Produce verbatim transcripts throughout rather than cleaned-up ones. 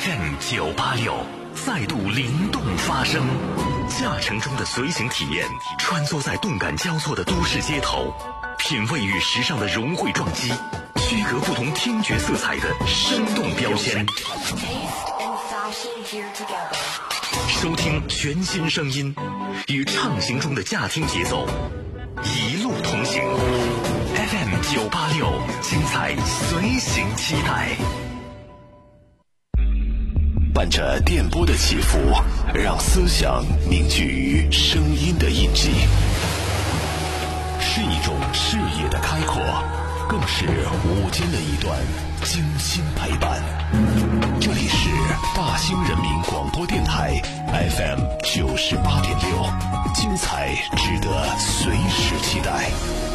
F M 九八六再度灵动发声，驾乘中的随行体验，穿梭在动感交错的都市街头，品味与时尚的融汇撞击，区隔不同听觉色彩的生动标签。收听全新声音，与畅行中的驾听节奏一路同行。F M 九八六，精彩随行期待。伴着电波的起伏，让思想凝聚于声音的印记，是一种视野的开阔，更是午间的一段精心陪伴。这里是大兴人民广播电台 F M 九十八点六，精彩值得随时期待。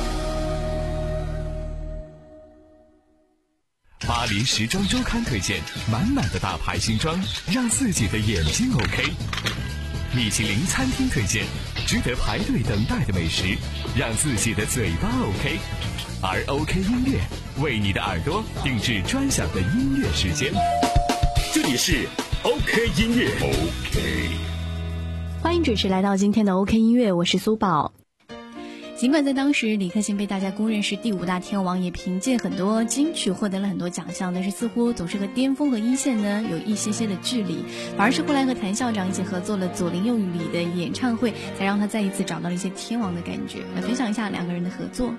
巴黎时装周刊推荐满满的大牌新装，让自己的眼睛 OK。米其林餐厅推荐值得排队等待的美食，让自己的嘴巴 OK。而 OK 音乐为你的耳朵定制专享的音乐时间。这里是 OK 音乐 OK。 欢迎准时来到今天的 OK 音乐，我是苏宝。尽管在当时李克勤被大家公认是第五大天王，也凭借很多金曲获得了很多奖项，但是似乎总是和巅峰和一线呢有一些些的距离，反而是后来和谭校长一起合作了《左邻右语》里的演唱会，才让他再一次找到了一些天王的感觉。来分享一下两个人的合作。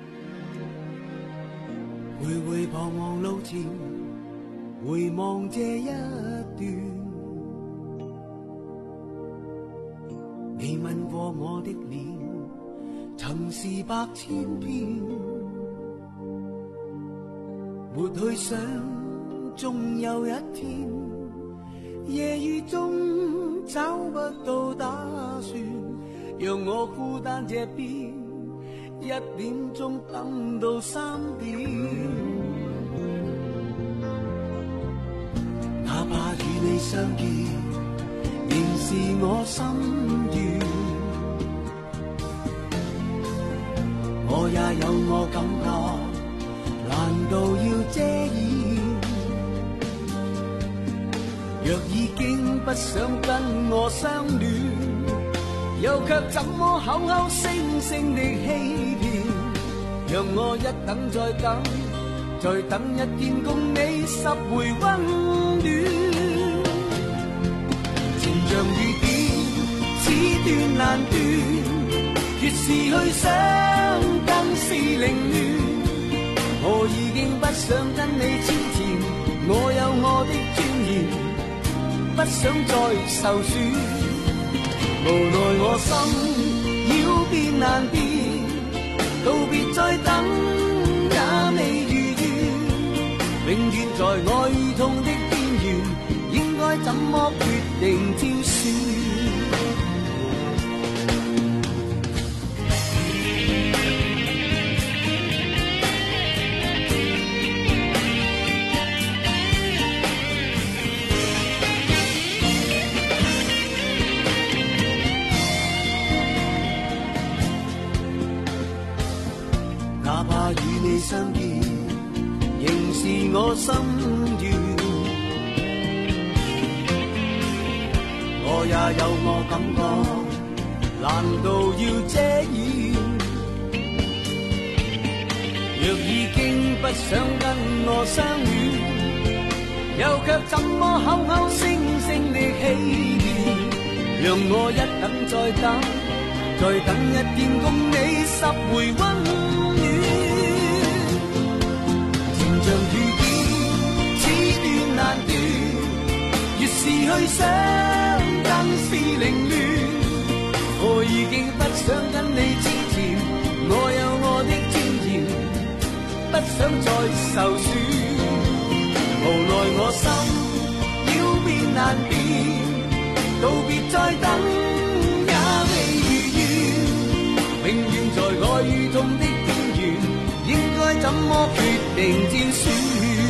回回彷徨路前，回望这一段，你吻过我的脸，曾是百千遍，没去想终有一天，夜雨中找不到打算，让我孤單這邊，一點鐘等到三點，哪怕與你相見，仍是我心願。我也有我感覺，難道要遮掩？若已經不想跟我相戀，又卻怎麼口口聲聲地欺騙？讓我一等再等，再等一天共你十回溫暖。情像雨點，此斷難斷，越是去想更是凌亂。我已經不想跟你糾纏，我有我的尊嚴，不想再受損。無奈我心要變難變，道別再等也未如願，永遠在愛痛的邊緣，應該怎麼決定挑選？哪怕與你相見，仍是我心願。我也有我感覺，難道要遮掩？若已經不想跟我相戀，又卻怎麼口口聲聲地欺騙？讓我一等再等，再等一天共你十回溫暖。情像雨點，此斷難斷，越是去想更是凌亂。我已經不想跟你糾纏，我有我的尊嚴，不想再受損。無奈我心要變難變，道別再等也未如願，永遠在愛與痛的邊緣，應該怎麼決定挑選？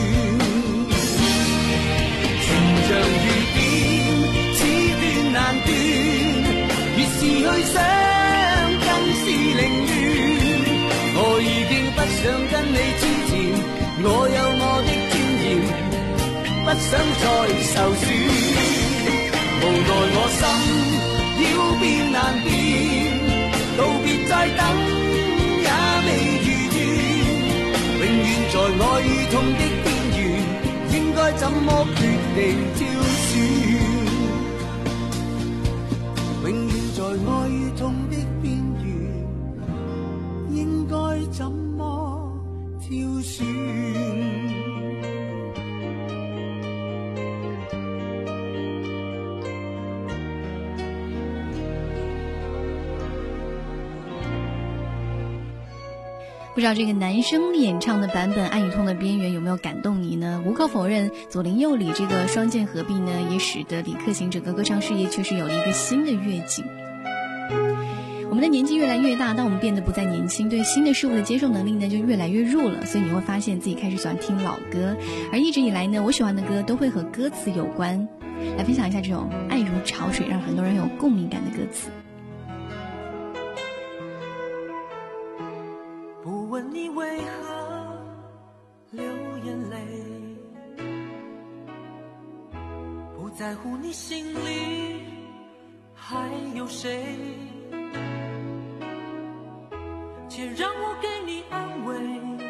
情像雨點，此斷難斷，越是去想更是凌亂。我已經不想跟你糾纏，我有我的尊嚴，不想再受損。無奈我心要變難變，道別再等也未如願，永遠在愛與痛的邊緣，應該怎麼決定挑選？永遠在愛與痛的邊緣，應該怎麼挑選？ 不知道这个男生演唱的版本《爱与痛的边缘》有没有感动你呢？无可否认，左邻右里这个双剑合璧呢，也使得李克勤整个歌唱事业确实有了一个新的跃进。我们的年纪越来越大，当我们变得不再年轻，对新的事物的接受能力呢就越来越弱了，所以你会发现自己开始喜欢听老歌，而一直以来呢，我喜欢的歌都会和歌词有关。来分享一下这种爱如潮水，让很多人有共鸣感的歌词。 不问你为何流眼泪，不在乎你心里还有谁，且让我给你安慰，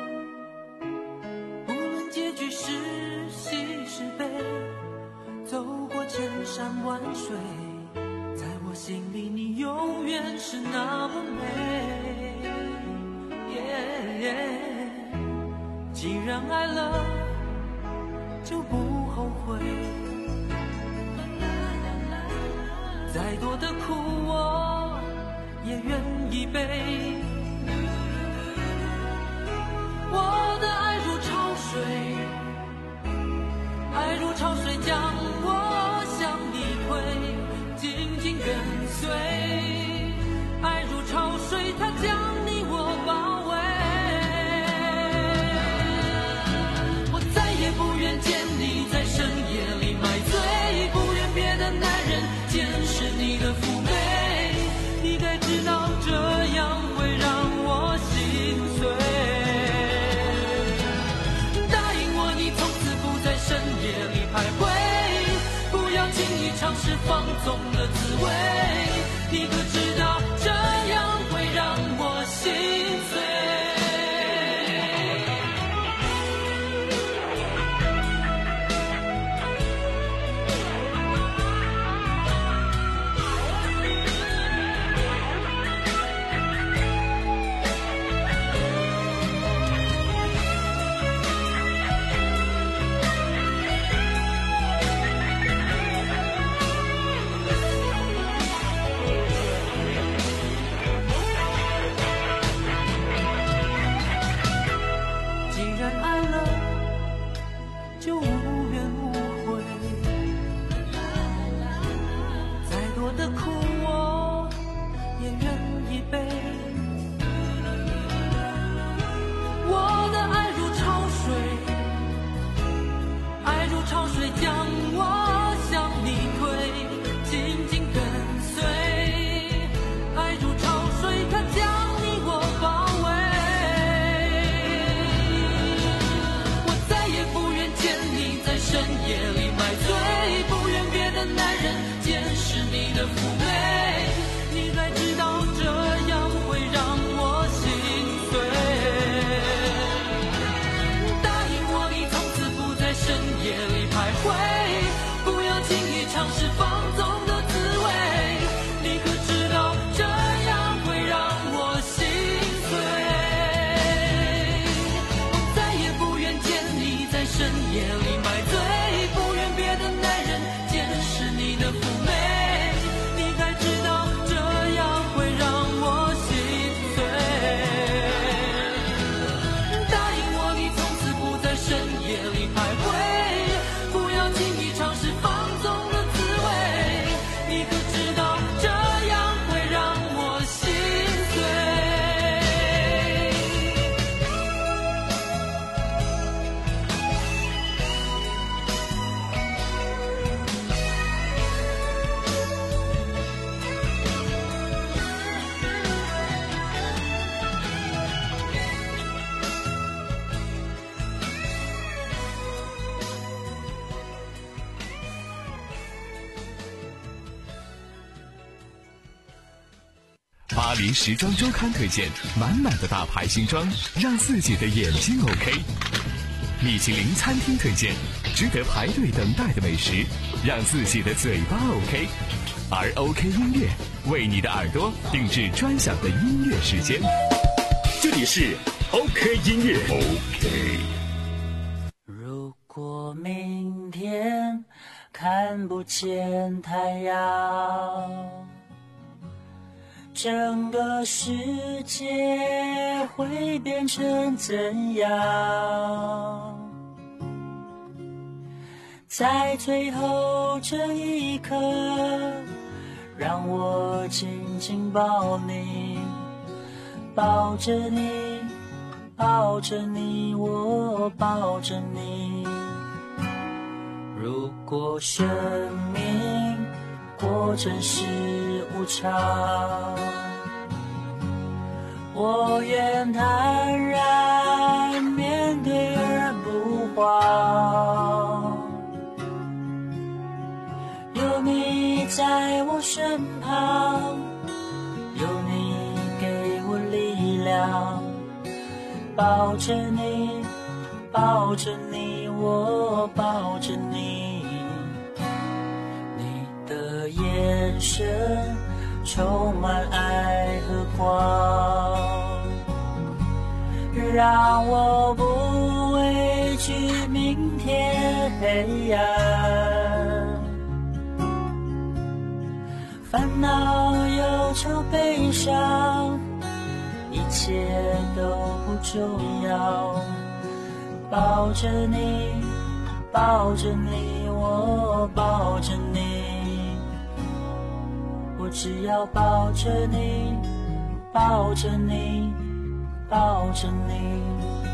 无论结局是喜是悲，走过千山万水，在我心里你永远是那么美。Yeah, yeah, 既然爱了就不后悔，再多的苦我也愿意背。我的爱如潮水，爱如潮水将我向你推，紧紧跟随。爱如潮水，它将你我包围。我再也不愿见你在深夜里买醉，不愿别的男人见识你的妩媚。你该知道这样会让我心碎。答应我，你从此不在深夜里徘徊，不要轻易尝试放纵的滋味。你可知道这样会让我心碎。 巴黎时装周刊推荐，满满的大牌新装，让自己的眼睛 OK。米其林餐厅推荐，值得排队等待的美食，让自己的嘴巴 OK。而 OK 音乐为你的耳朵定制专享的音乐时间。这里是 OK 音乐 OK。 如果明天看不见太阳，整个世界会变成怎样？在最后这一刻，让我紧紧抱你，抱着你，抱着你，我抱着你。如果生命果真是无常，我愿坦然面对而不慌。有你在我身旁，有你给我力量，抱着你，抱着你，我抱着你。你的眼神充满爱和光，让我不畏惧明天黑暗。烦恼、忧愁、悲伤，一切都不重要。抱着你，抱着你，我抱着你。我只要抱着你，抱着你，抱着你。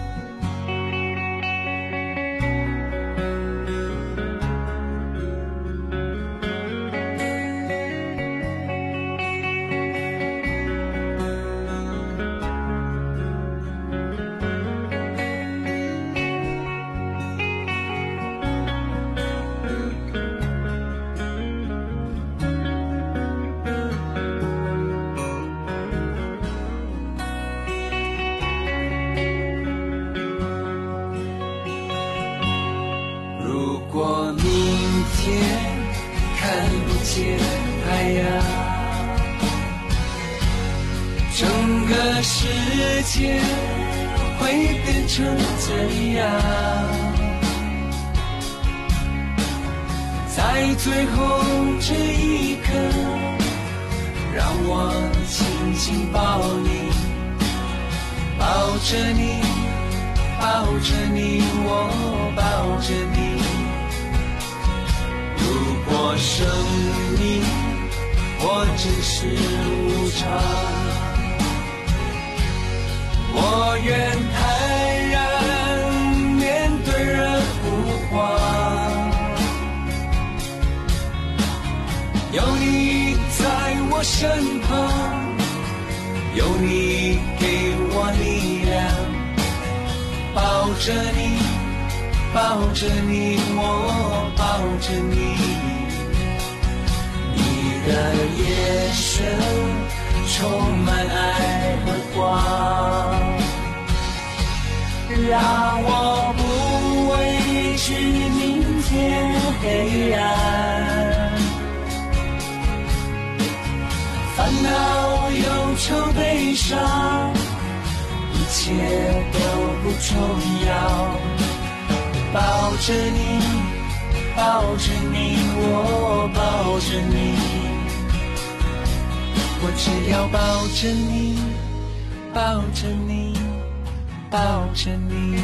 太阳，整个世界会变成怎样？在最后这一刻，让我紧紧抱你，抱着你，抱着你，我抱着你。如果生命或真是无常，我愿坦然面对而不慌。有你在我身旁，有你给我力量，抱着你，抱着你，我抱着你。你的眼神充满爱和光，让我不畏惧明天黑暗。烦恼、忧愁、悲伤，一切都不重要。抱着你，抱着你，我抱着你。我只要抱着你，抱着你，抱着你。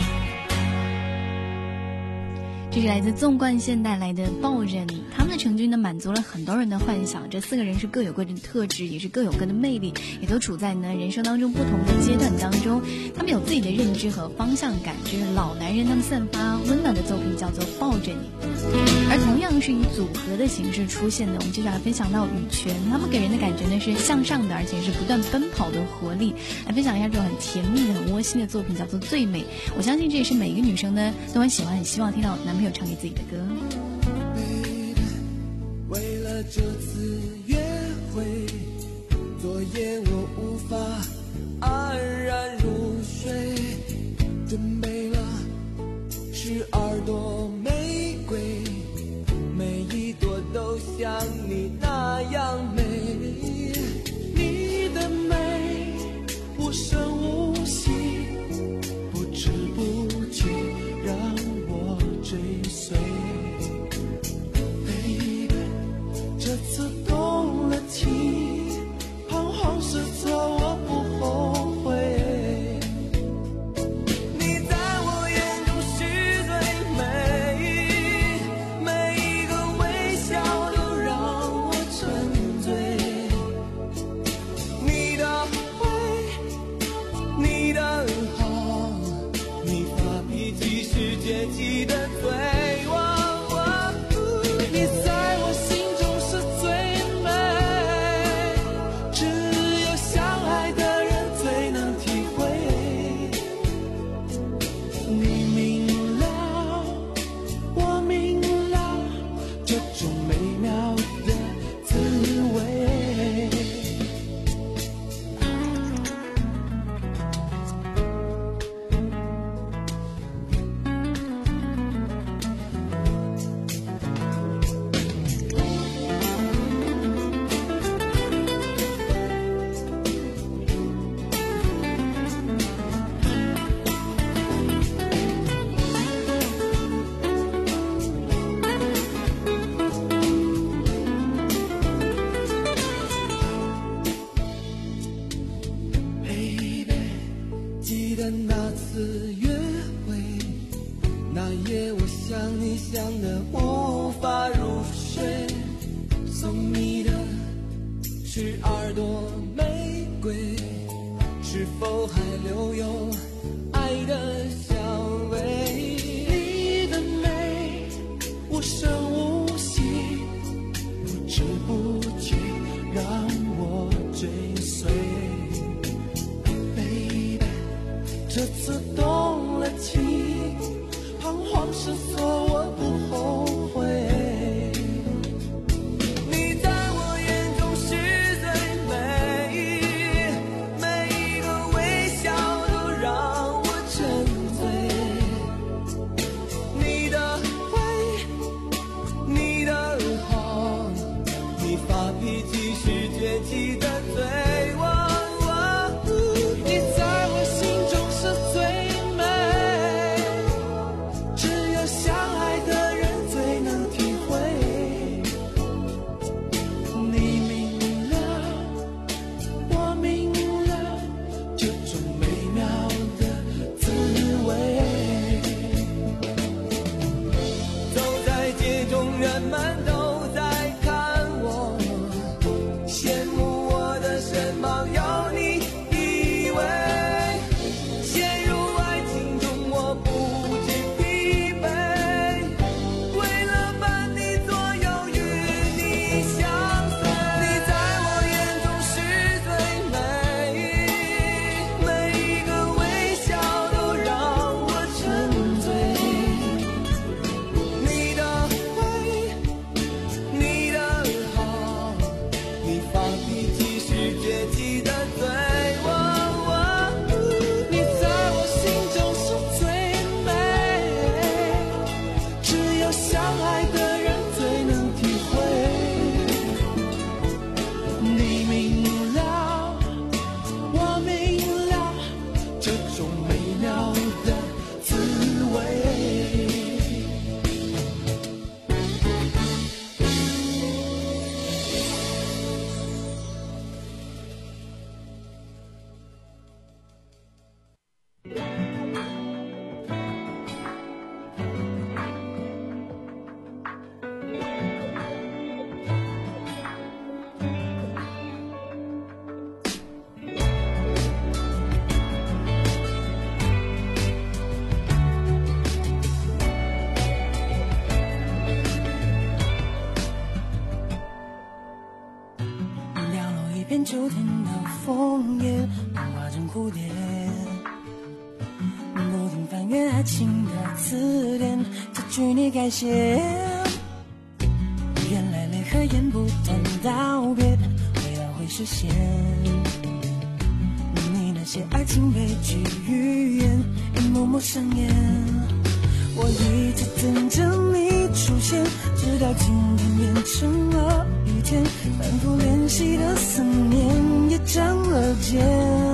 这是来自纵贯线带来的抱着你，他们的成军呢满足了很多人的幻想。这四个人是各有各的特质，也是各有各的魅力，也都处在呢人生当中不同的阶段当中。他们有自己的认知和方向感，这是老男人他们散发温暖的作品，叫做抱着你。而同样是以组合的形式出现的，我们接下来分享到羽泉，他们给人的感觉呢是向上的，而且是不断奔跑的活力。来分享一下这种很甜蜜的、很窝心的作品，叫做最美。我相信这也是每一个女生呢都很喜欢、很希望听到男朋友唱给自己的歌。 为了这次约会， 昨夜我无法安然入睡，准备了十二朵玫瑰，每一朵都像你那样美。你的美无声无息，不知不觉让我追随。Baby， 这次动了情，彷徨失措我不后悔。你在我眼中是最美，每一个微笑都让我沉醉。你的会，你的好，你发脾气是解气的罪。你在我心中是最美，只有相爱的人最能体会。你明了，我明了，这种美妙的滋味。Baby， 记得那次约会，那夜我想你想得无法入睡，送你的十二朵玫瑰，是否还留有爱的香味？你的美无声无息，不知不觉让我追随。Baby， 这次动了情，彷徨失措我不后悔。你在我眼中是最美，每一个微笑都让我沉醉。你的会，你的好，你发脾气是解气的罪。你在我心中是最美，只有相爱的人最能体会。你明了，我明了，这种美妙的滋味。走在街中，人们都在看我，羡慕我的身旁有你依偎。陷入爱情中我不知疲惫，为了伴你左右与你相随。你在我眼中是最美，每一个微笑都让我沉醉。你的会，你的好，你发脾气是解气的罪。你在我心中是最美，只有相爱的人最能体会。你明了，我明了，这种美妙的滋味。 掉落一片秋天的枫叶，化成蝴蝶，不停翻阅爱情的字典，这句你该写。原来泪和眼不谈道别，回到回实现。你那些爱情悲剧语言一幕幕上演，我一直等着你出现，直到今天变成了雨天，反复练习的思念也长了茧。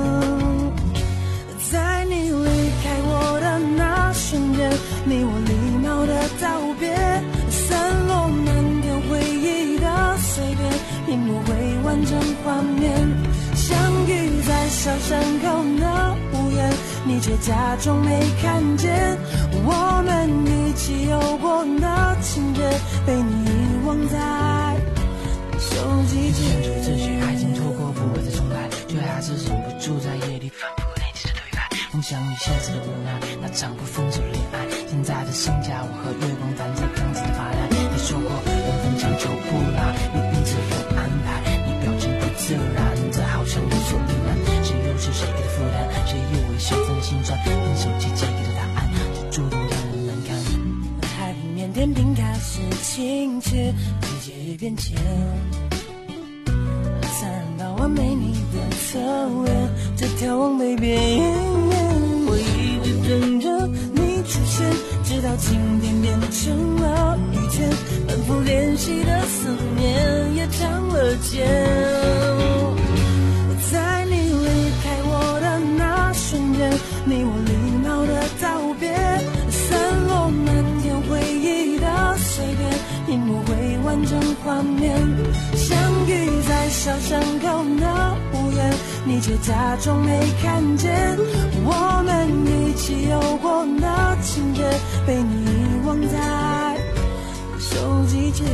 在你离开我的那瞬间，你我礼貌的道别，散落满天回忆的碎片，拼不回完整画面。相遇在小山口的屋檐，你却假装没看见，我们一起有过的情节被你遗忘在手机间。 想着这些爱情错过不会再重来，却还是忍不住在夜里反复练习着对白。梦想与现实的无奈，那场不分手的恋爱，现在的新家我和月光单在刚子的发呆。你说过缘分长久不来，你一直有安排，你表情不自然，这好像理所应然。谁又是谁给的负担，谁又为谁真的心酸，用手机借给的答案，就注定让人难堪。 海平面天平开始倾斜，季节变迁，残忍到完美你的侧脸，这条往北边。我一直等着你出现，直到今天变成了雨天，反复练习的思念也长了茧。在你离开我的那瞬间，你我礼貌的道别，散落满天回忆的碎片，拼不回完整画面。相遇在小山口的屋檐，你却假装没看见，我们一起有过的情节被你遗忘在手机间。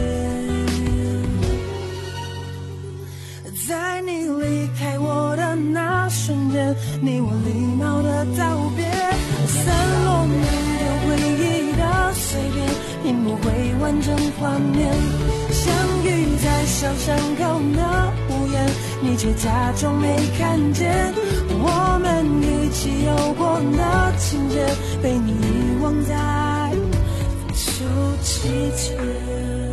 在你离开我的那瞬间，你我礼貌的道别，散落满天回忆的碎片，拼不回完整画面。相遇在小山口的屋檐，你却假装没看见，我们一起有过的情节被你遗忘在手机间。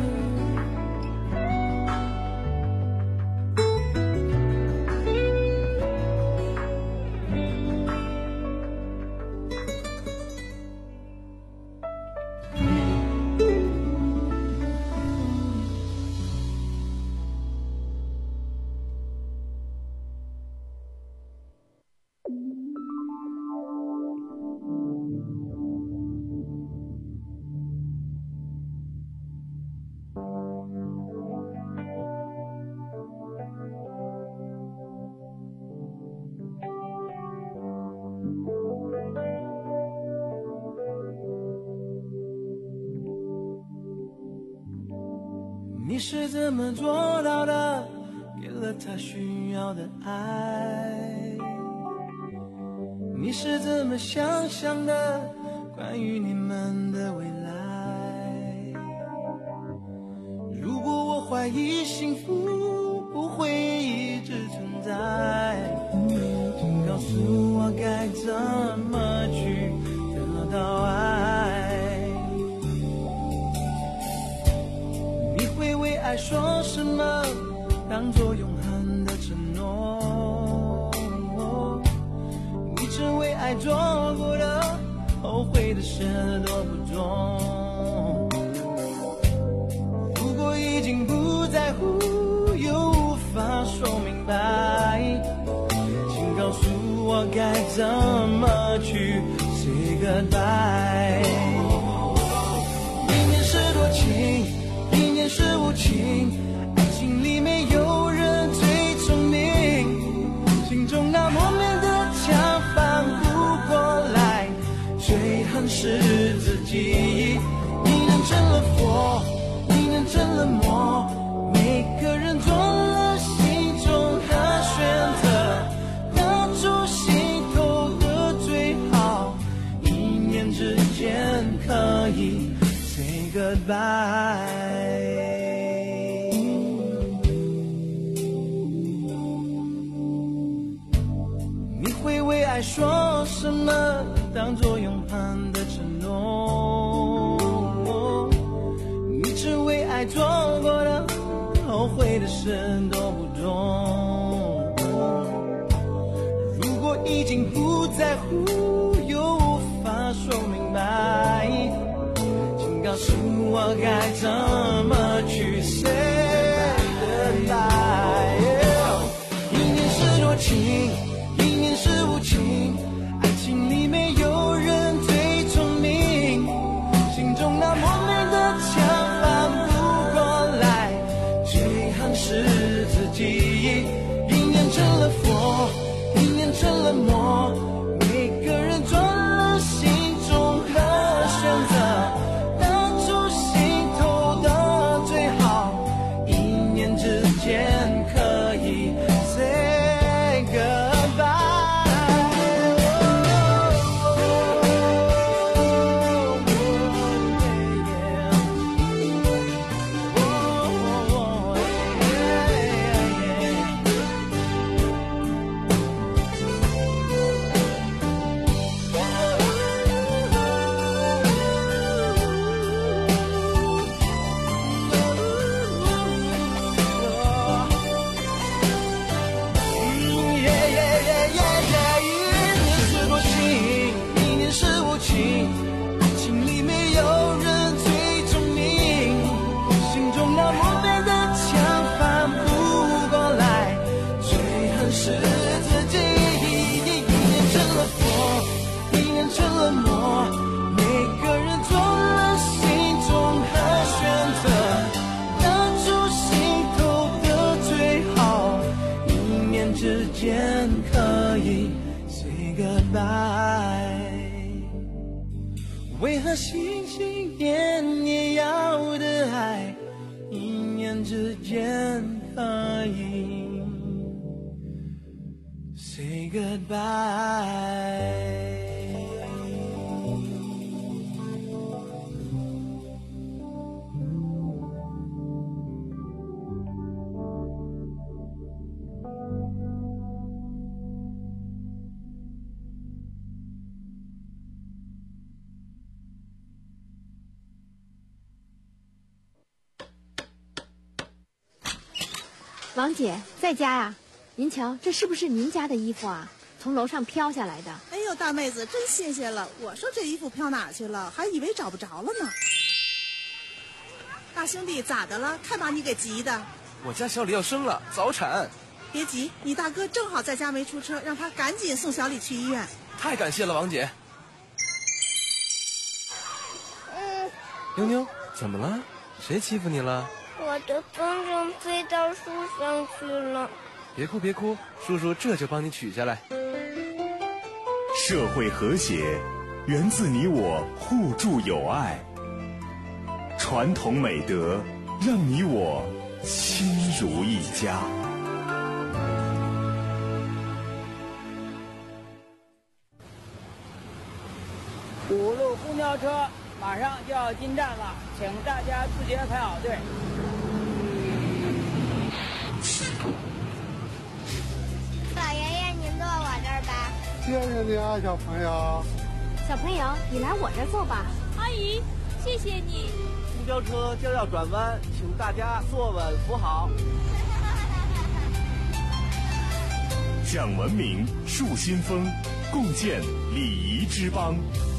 你是怎么做到的？给了他需要的爱。你是怎么想象的？关于你们的未来。如果我怀疑幸福不会一直存在，请告诉我该怎么去得到爱。爱说什么当作永恒的承诺，你只为爱做过的后悔的事多不重。如果已经不在乎又无法说明白，请告诉我该怎么去 say goodbye。 一念是多情，一念是无情，爱情里没有人最聪明，心中那莫名的墙翻不过来，最恨是自己。你能成了佛，你能成了魔，每个人做了心中的选择，当初心头的最好，一念之间可以 say goodbye。爱说什么当作永恒的承诺，你只为爱做过的后悔的事都不重。 在乎又无法说明白，请告诉我该怎么去 say goodbye。 一念是多情，一念是无情，爱情里没有人最聪明，心中那莫名的墙翻不过来，最恨是自己。一念成了佛，一念成了魔，每个人做了心中的选择，当初心头的最好，一念之间可以 say goodbye。为何心心念念要的爱，一念之间可以 say goodbye。 王姐在家呀？您瞧，这是不是您家的衣服啊？从楼上飘下来的。 哎呦，大妹子真新鲜了！我说这衣服飘哪去了，还以为找不着了呢。大兄弟咋的了？看把你给急的。 我家小李要生了，早产。 别急，你大哥正好在家没出车，让他赶紧送小李去医院。 太感谢了，王姐。 嗯， 妞妞，怎么了？谁欺负你了？ 我的风筝飞到树上去了。 别哭别哭，叔叔这就帮你取下来。 社会和谐源自你我互助友爱，传统美德让你我亲如一家。 五路公交车马上就要进站了，请大家自觉排好队。 老爷爷，您坐我这儿吧。 谢谢你啊，小朋友。 小朋友，你来我这儿坐吧。 阿姨，谢谢你。 公交车将要转弯，请大家坐稳扶好。 讲文明，树新风，共建礼仪之邦。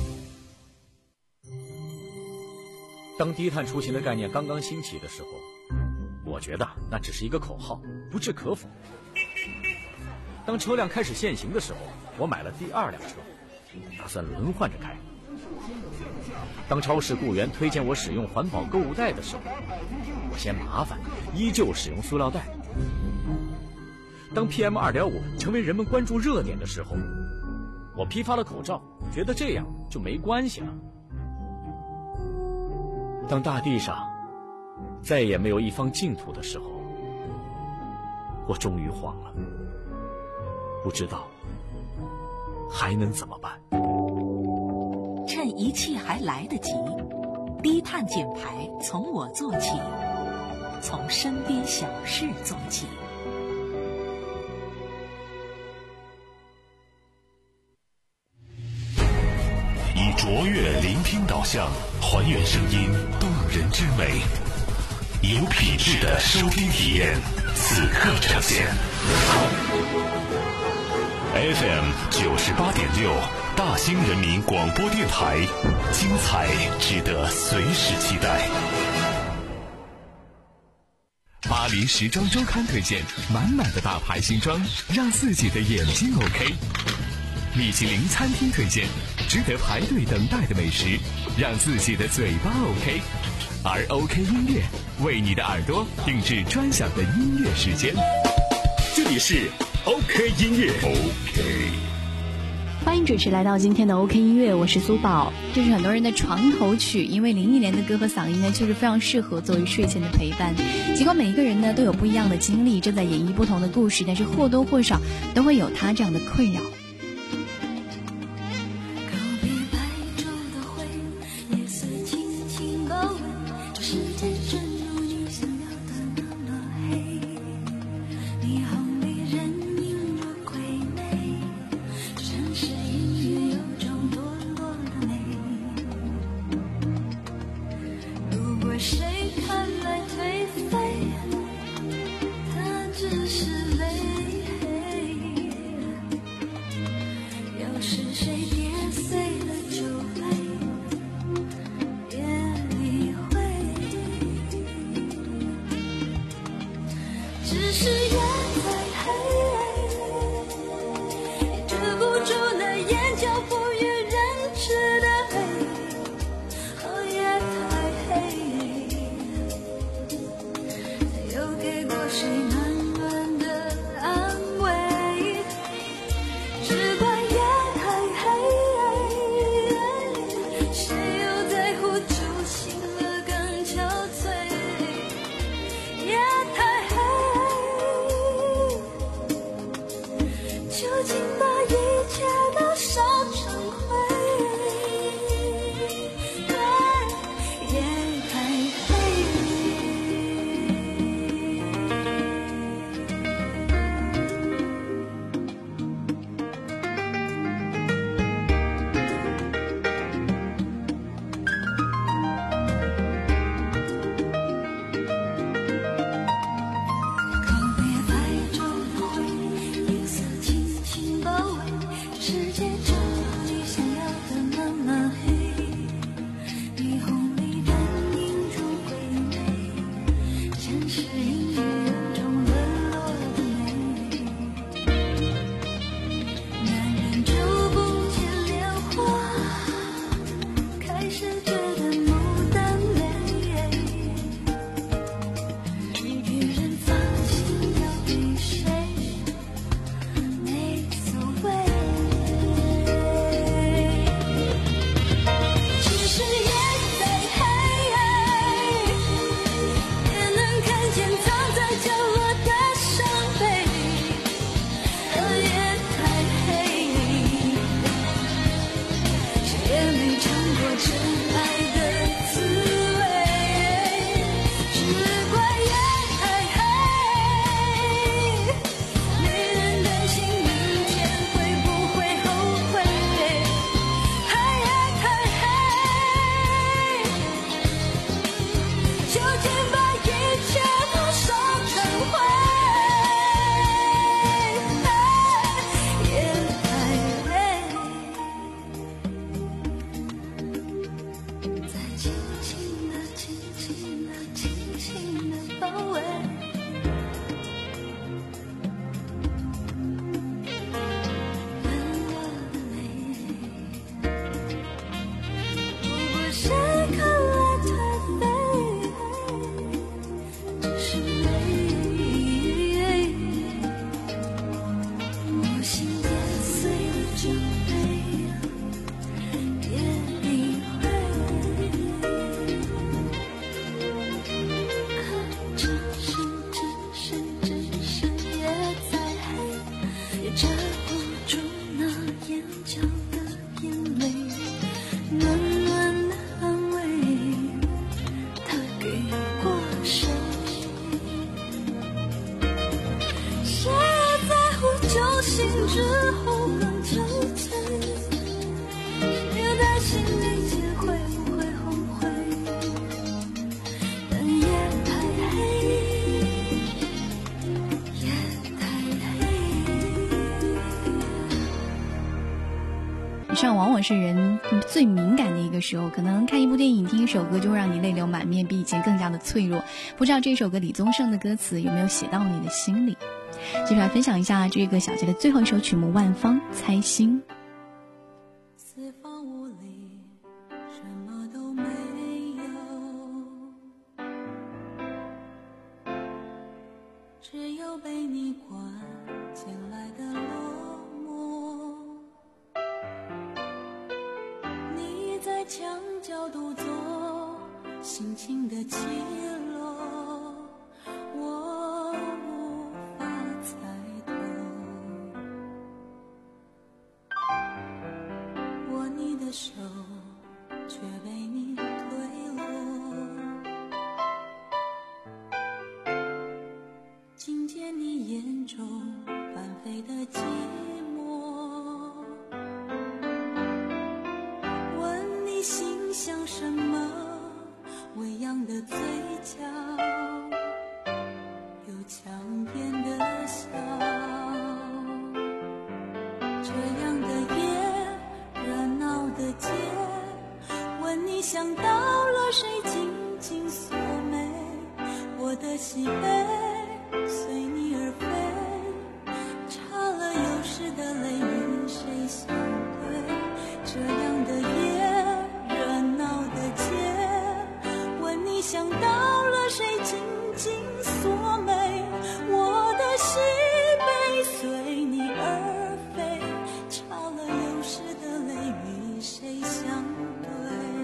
当低碳出行的概念刚刚兴起的时候，我觉得那只是一个口号，不置可否。当车辆开始限行的时候，我买了第二辆车，打算轮换着开。当超市雇员推荐我使用环保购物袋的时候，我嫌麻烦，依旧使用塑料袋。当 P M 二点五 成为人们关注热点的时候，我批发了口罩，觉得这样就没关系了。当大地上再也没有一方净土的时候，我终于慌了，不知道还能怎么办。 趁一切还来得及，低碳减排从我做起，从身边小事做起。 以卓越聆听导向，还原声音动人之美，有品质的收听体验，此刻呈现。 F M 九十八点六，大兴人民广播电台，精彩值得随时期待。 巴黎时装周刊推荐满满的大牌新装，让自己的眼睛 OK。米其林餐厅推荐值得排队等待的美食，让自己的嘴巴 OK。而 OK 音乐为你的耳朵定制专享的音乐时间。这里是 OK 音乐 OK。 欢迎准时来到今天的 OK 音乐，我是苏宝。这是很多人的床头曲，因为林忆莲的歌和嗓音呢，确实非常适合作为睡前的陪伴。尽管每一个人呢都有不一样的经历，正在演绎不同的故事，但是或多或少都会有他这样的困扰。 上往往是人最敏感的一个时候，可能看一部电影听一首歌就会让你泪流满面，比以前更加的脆弱。不知道这首歌李宗盛的歌词有没有写到你的心里。接下来分享一下这个小节的最后一首曲目《万芳猜心》。 四方无里什么都没有，只有被你关进来的落寞。你在墙角独坐，心情的起落我无法猜透。握你的手却被你推落，听见你眼中翻飞的寂寞，问你心想什么，微扬的嘴角有强颜的笑。这样的夜，热闹的街，问你想到了谁，紧紧锁眉，我的喜悲随你而飞，差了有时的泪与谁相对。这样的夜，热闹的街，问你想到了谁，紧紧锁眉，我的喜悲随你而飞，差了有时的泪与谁相对。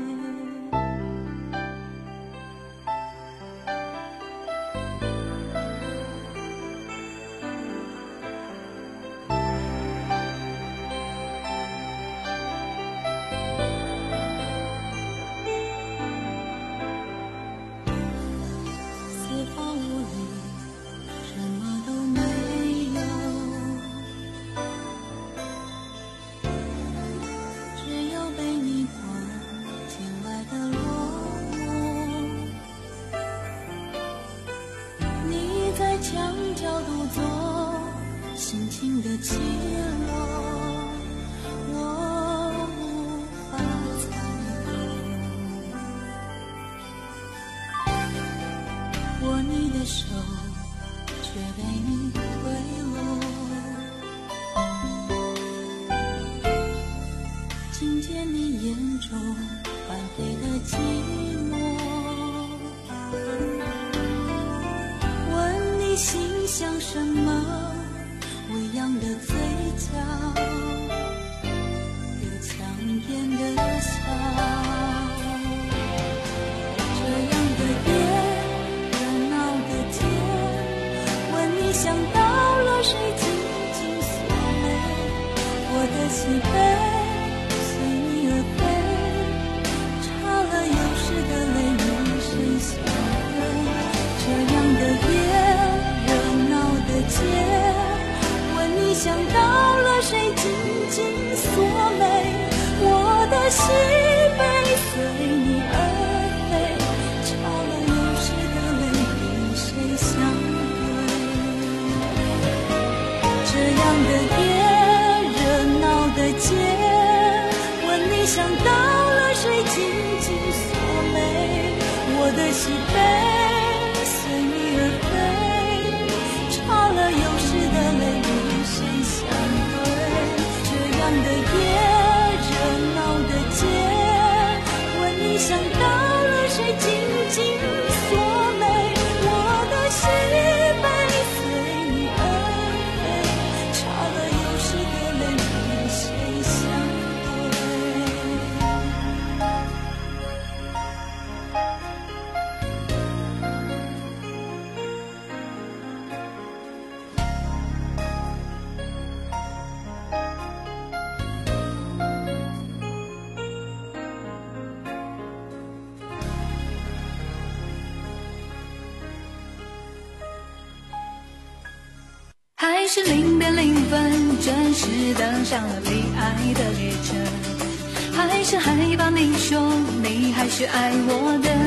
还是零点零分，准时登上了被爱的列车。还是害怕你说你还是爱我的，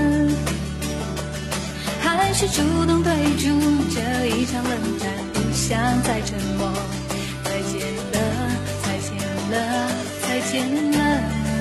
还是主动退出这一场冷战，不想再沉默。再见了，再见了，再见了。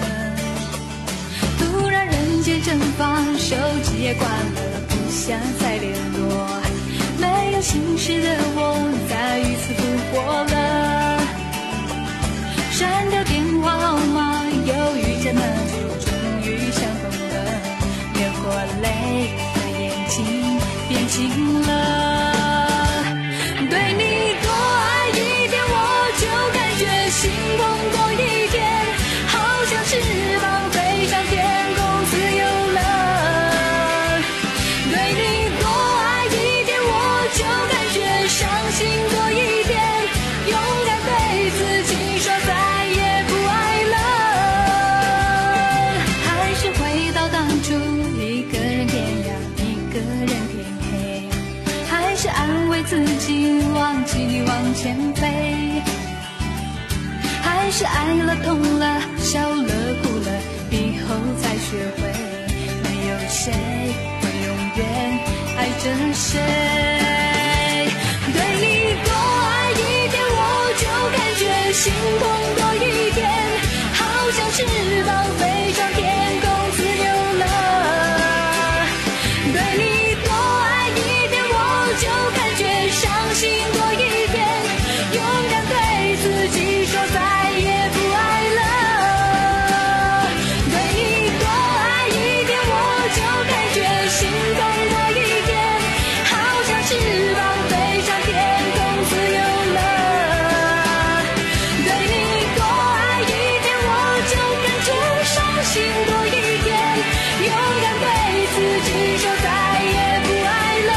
突然人间蒸发，手机也关了，不想再联络。没有心事的我，再一次复活了。删掉电话号码，犹豫这么久，终于想通了。流过泪的眼睛变晴了。对你多爱一点，我就感觉心痛多一点，好像翅膀飞上天空自由了。对你多爱一点，我就感觉伤心多一点，勇敢对自己说再也不爱了。还是回到当初，一个人天涯，一个人天黑，还是安慰自己忘记你往前飞，还是爱了痛了笑了哭了，以后才学会没有谁会永远爱着谁。对你多爱一点，我就感觉心痛多一点，好像翅膀飞上天空自由了。对你多爱一点，我就感觉伤心多一点，勇敢对自己说再也不爱了。对你多爱一点，我就感觉心痛多一点，好像翅膀飞上天空自由了。对你多爱一点，我就感觉伤心多一点，勇敢对自己说再也不爱了。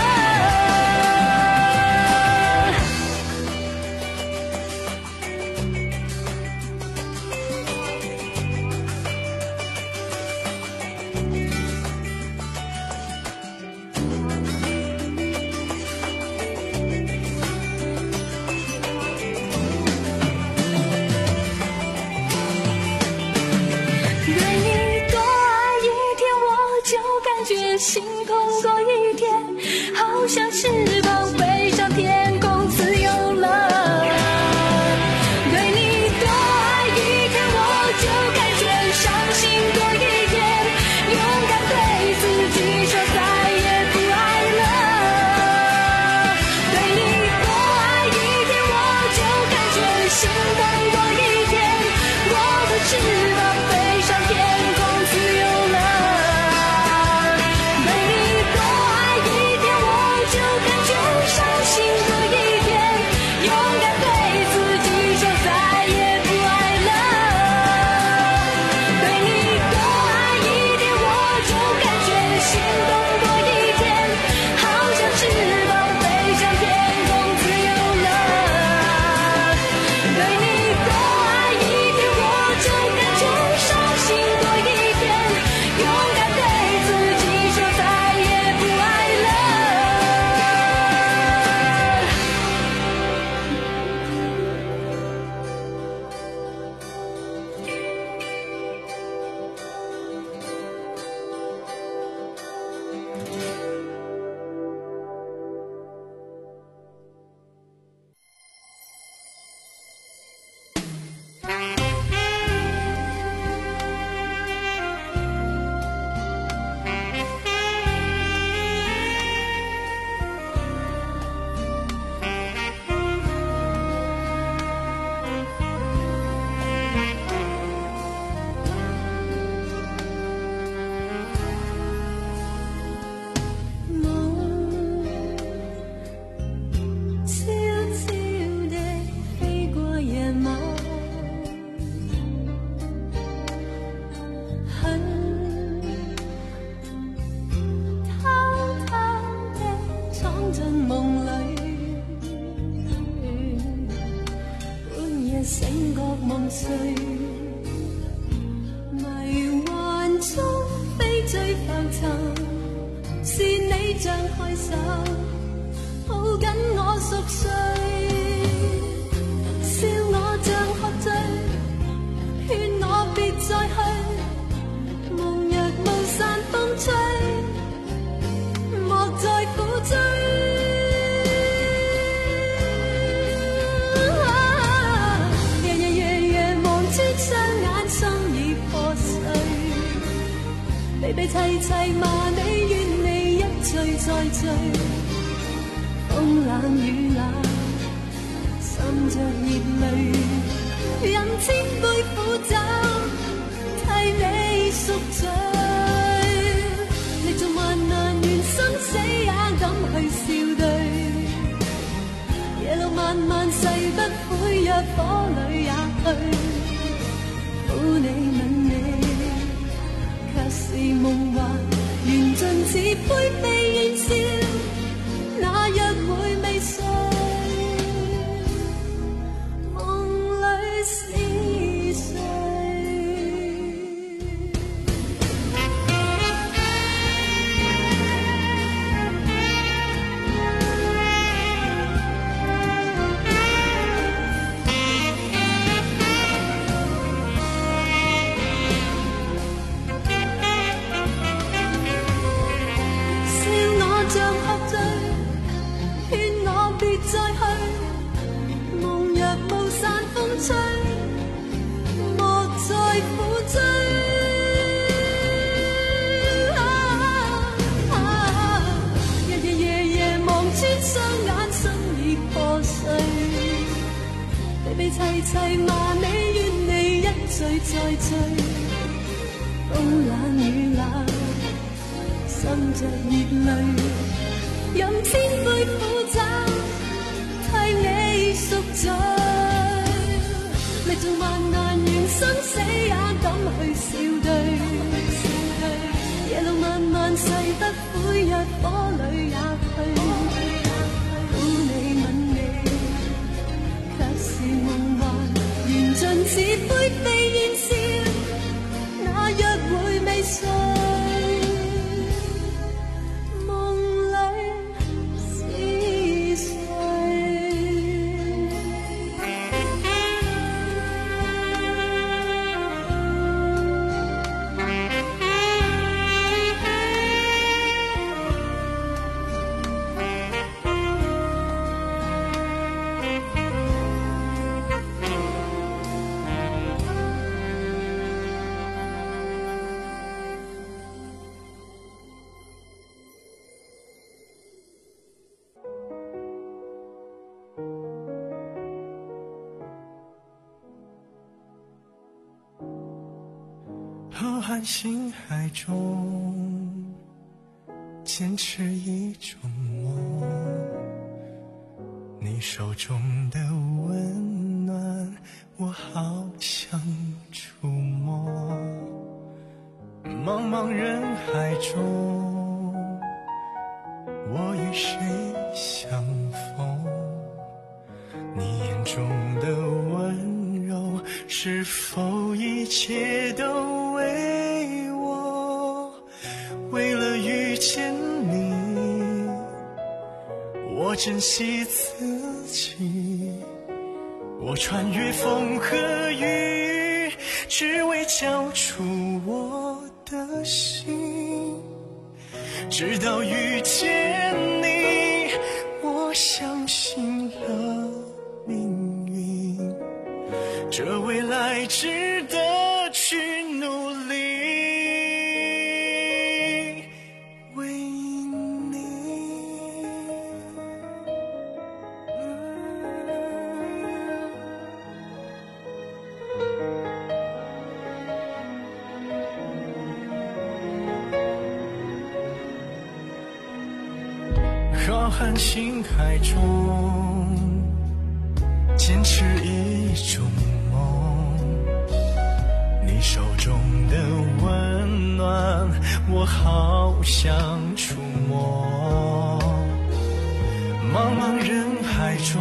对你多爱一点，我就感觉心痛多一点，好像翅膀飞上天空自由了。对你多爱一点，我就感觉伤心多一点，勇敢对自己说再也不爱了。对你多爱一点，我就感觉心痛多一点，我的翅膀飞上天空自由了。对你多爱一点，我就感觉伤心多一点，勇敢对自己说再也不爱了。对你多爱一点，我就感觉心动多一点，好像翅膀飞上天空自由了。对你多爱一点，我就感觉伤心多一点，勇敢对自己说再也不爱了。悄悄地飛過夜晚，很偷偷地闖進夢裏，半夜醒覺夢碎，迷幻中飛追浮沉，是你張開手抱緊我熟睡，笑我像喝醉，勸我別再去，夢若霧散風吹，莫再苦追。啊、日日夜夜望穿雙眼悲悲凄凄罵你怨你一醉再醉，風冷雨冷，滲着熱淚，飲千杯苦酒，替你贖罪。歷盡患難緣生死也敢去笑對，夜路漫漫誓不悔，若火裏也去抱你吻你，卻是夢幻緣盡似灰飛煙消，那日會未睡，夢裏是誰？凄凄罵你怨你一醉再醉，風冷雨冷，滲着熱淚，飲千杯苦酒，替你贖罪。歷盡患難緣生死也敢去笑對，夜路漫漫誓不悔，若火裏也去抱你吻你，卻是夢幻緣盡似灰飛煙消，那日會未睡，夢裏是誰？ 浩瀚星海中，坚持一种梦，你手中的温暖，我好想触摸。茫茫人海中，我与谁相逢？你眼中的温柔，是否一切都为我？为了遇见你，我珍惜自己，我穿越风和雨，只为交出我的心。直到遇见你，我相信了命运，这未来值得去努力，为你。浩瀚星海中，坚持一种梦，你手中的温暖，我好想触摸。茫茫人海中，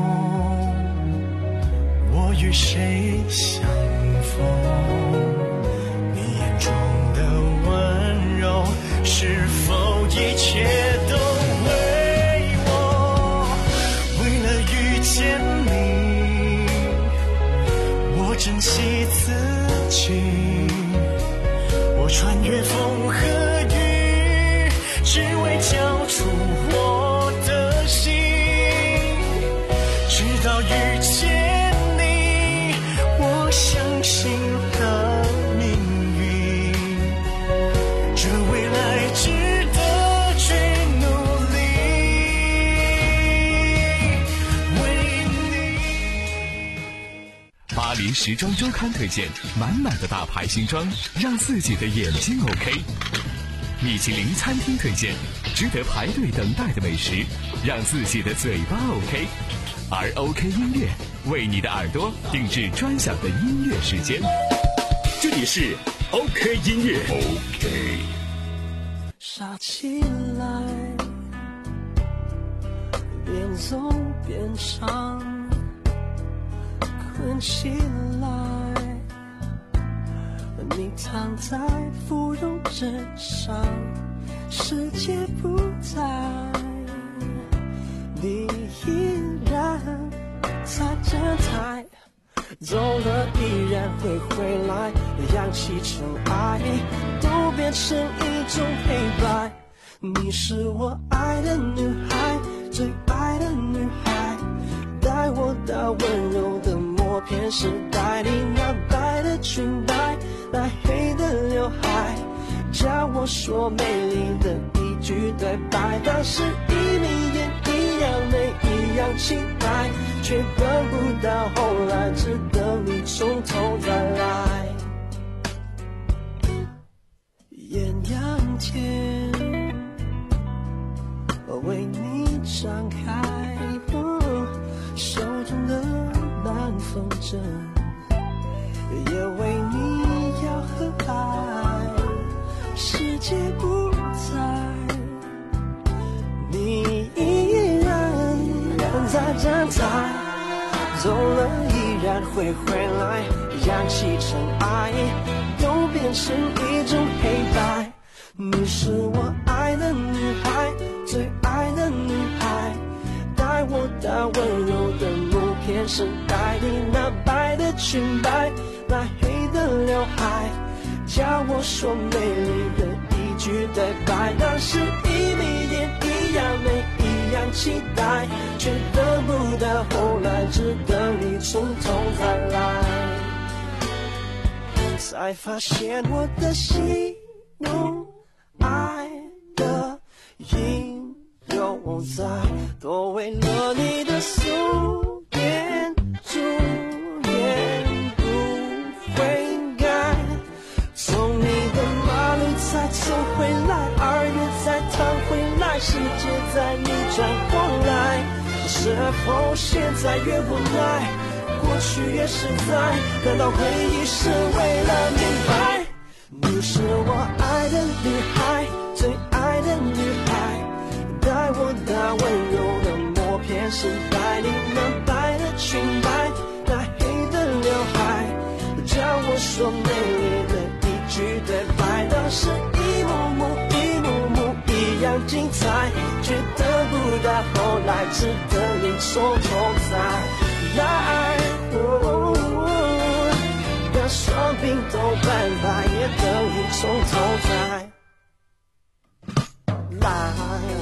我与谁相逢？你眼中的温柔，是否一切都为我？为了遇见你，我珍惜自己，我穿越风和雨，只为交出我的心。直到遇见你，我相信了命运， 时装周刊推荐，满满的大牌新装，让自己的眼睛 OK。米其林餐厅推荐，值得排队等待的美食，让自己的嘴巴 OK。而 OK 音乐为你的耳朵定制专享的音乐时间。这里是 OK 音乐 OK。 傻起来，边走边唱，困起来，你躺在芙蓉之上，世界不在，你依然在站台，走了依然会回来，扬起尘埃，都变成一种黑白。你是我爱的女孩，最爱的女孩，带我到温柔的默片时代，你那白的裙摆，那黑的刘海，叫我说美丽的一句对白。当时一眯眼一样美一样期待，却等不到后来，只等你从头再来。艳阳天为你张开、哦、手中的南风筝，也为你要和爱，世界不在，你依然在站台，走了依然会回来，扬起尘埃，都变成一种黑白。你是我爱的女孩，最爱的女孩，带我到温柔的默片时代，你那白的裙摆，那黑的刘海，叫我说美丽的一句对白。当时一眯眼一样美一样期待，却等不到后来，只等你从头再来，才发现我的心中爱的应用在多为了你的夙愿，祝愿不会改。从你的马路再走回来，二月再趟回来，世界在你转过来，是否现在越无奈，过去越实在，难道回忆是为了明白？你是我爱的女孩，最爱的女孩，带我到温柔的默片时代，你那白的裙摆，那黑的刘海，叫我说美丽的一句对白。当时一幕幕一幕幕一样精彩，却得不到后来，只等你从头再来。哦让双鬓都斑白，也等你从头再来。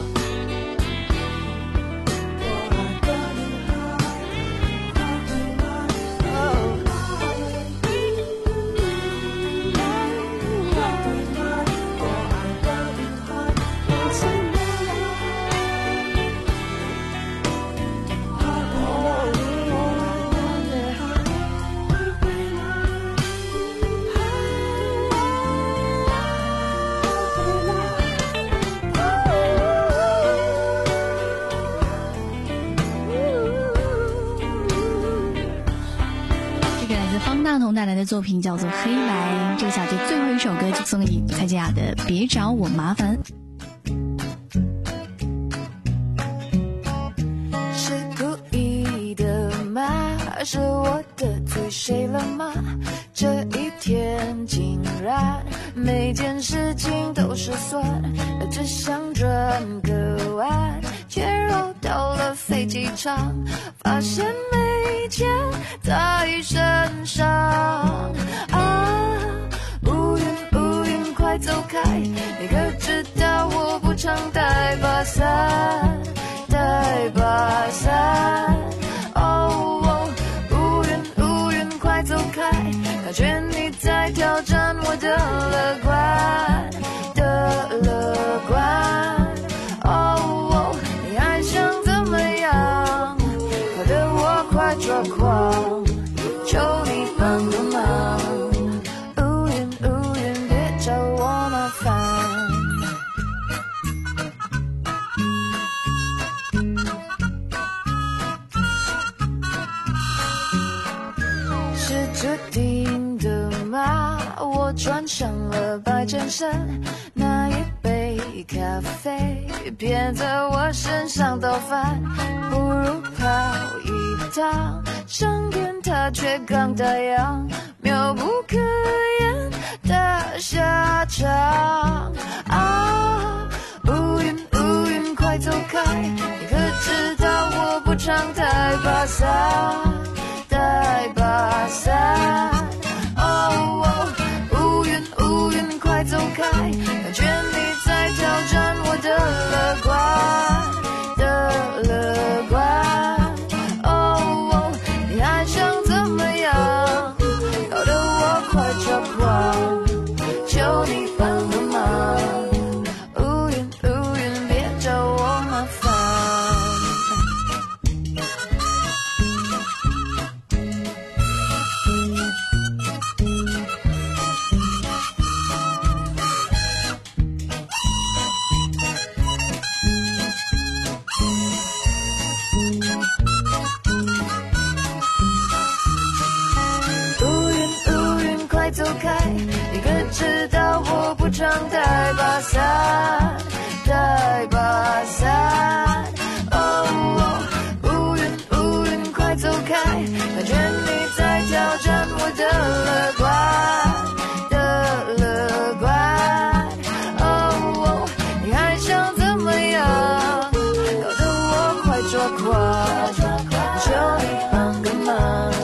大同带来的作品叫做《黑白》，这个小节最后一首歌就送给你，蔡健雅的《别找我麻烦》。 是故意的吗？是我得罪谁了吗？这一天竟然每件事情都失算，只想转个弯，却绕到了飞机场，发现没钱在身上啊！乌云乌云快走开，你可知道我不常带把伞，带把伞。哦，乌云乌云快走开，感觉你在挑战我的乐观的乐观。哦，你还想怎么样？搞得我快抓狂，求你帮我穿上了白衬衫，那一杯咖啡偏在我身上倒翻，不如跑一趟，上天它却刚打烊，妙不可言的下场啊！乌云乌云快走开，你可知道我不常带把伞，带把伞。哦哦，乌云乌云快走开，感觉你在挑战我的乐观的乐观。哦哦，你还想怎么样？搞得我快抓狂，求你帮个忙。乌云乌云别找我麻烦。走开，你可知道我不常带把伞，带把伞。哦，乌云乌云快走开，感觉你在挑战我的乐观的乐观。哦，你还想怎么样？搞得我快抓狂，求你帮个忙。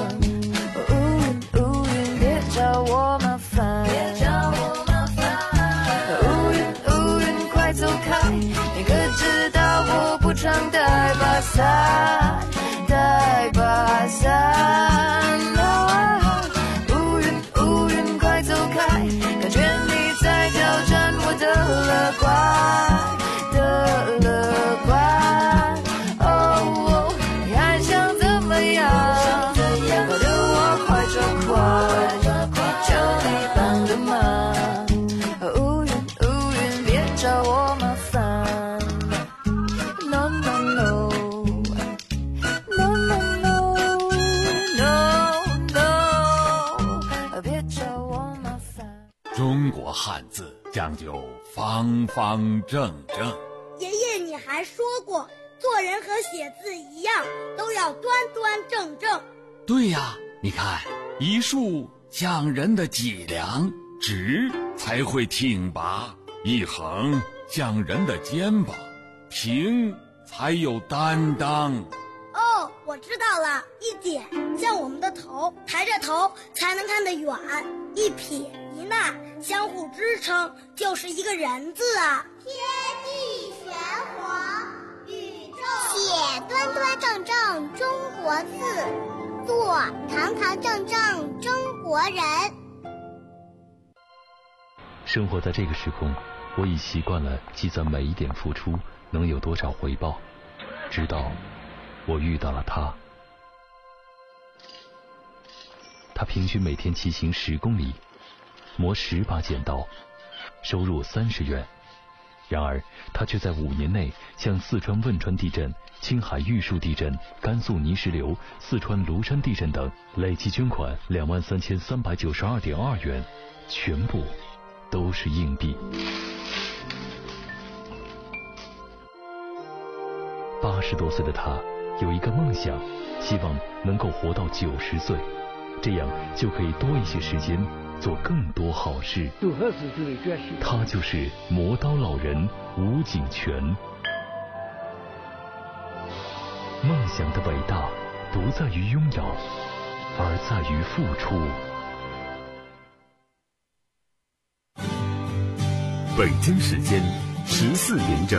找我麻烦，别找我麻烦。乌云乌云快走开，你可知道我不常带把伞，带把伞。啊，乌云乌云快走开，感觉你在挑战我的乐观的乐观。哦，你还想怎么样？搞得我快抓狂。乌云乌云别找我麻烦 No no no No no no No no 别找我麻烦。 中国汉字讲究方方正正。 爷爷你还说过，做人和写字一样，都要端端正正。 对呀，你看一竖讲人的脊梁，直才会挺拔；一横讲人的肩膀，平才有担当。 哦，我知道了，一点像我们的头，抬着头才能看得远；一撇一捺相互支撑，就是一个人字啊。 天地玄黄，宇宙写端端正正中国字，做堂堂正正中国人。 生活在这个时空，我已习惯了计算每一点付出能有多少回报，直到我遇到了他。他平均每天骑行十公里，磨十把剪刀，收入三十元。然而他却在五年内向四川汶川地震、青海玉树地震、甘肃泥石流、四川庐山地震等累计捐款两万三千三百九十二点二元，全部都是硬币。八十多岁的他有一个梦想，希望能够活到九十岁，这样就可以多一些时间做更多好事。他就是磨刀老人吴景全。梦想的伟大不在于拥有，而在于付出。 北京时间十四点整。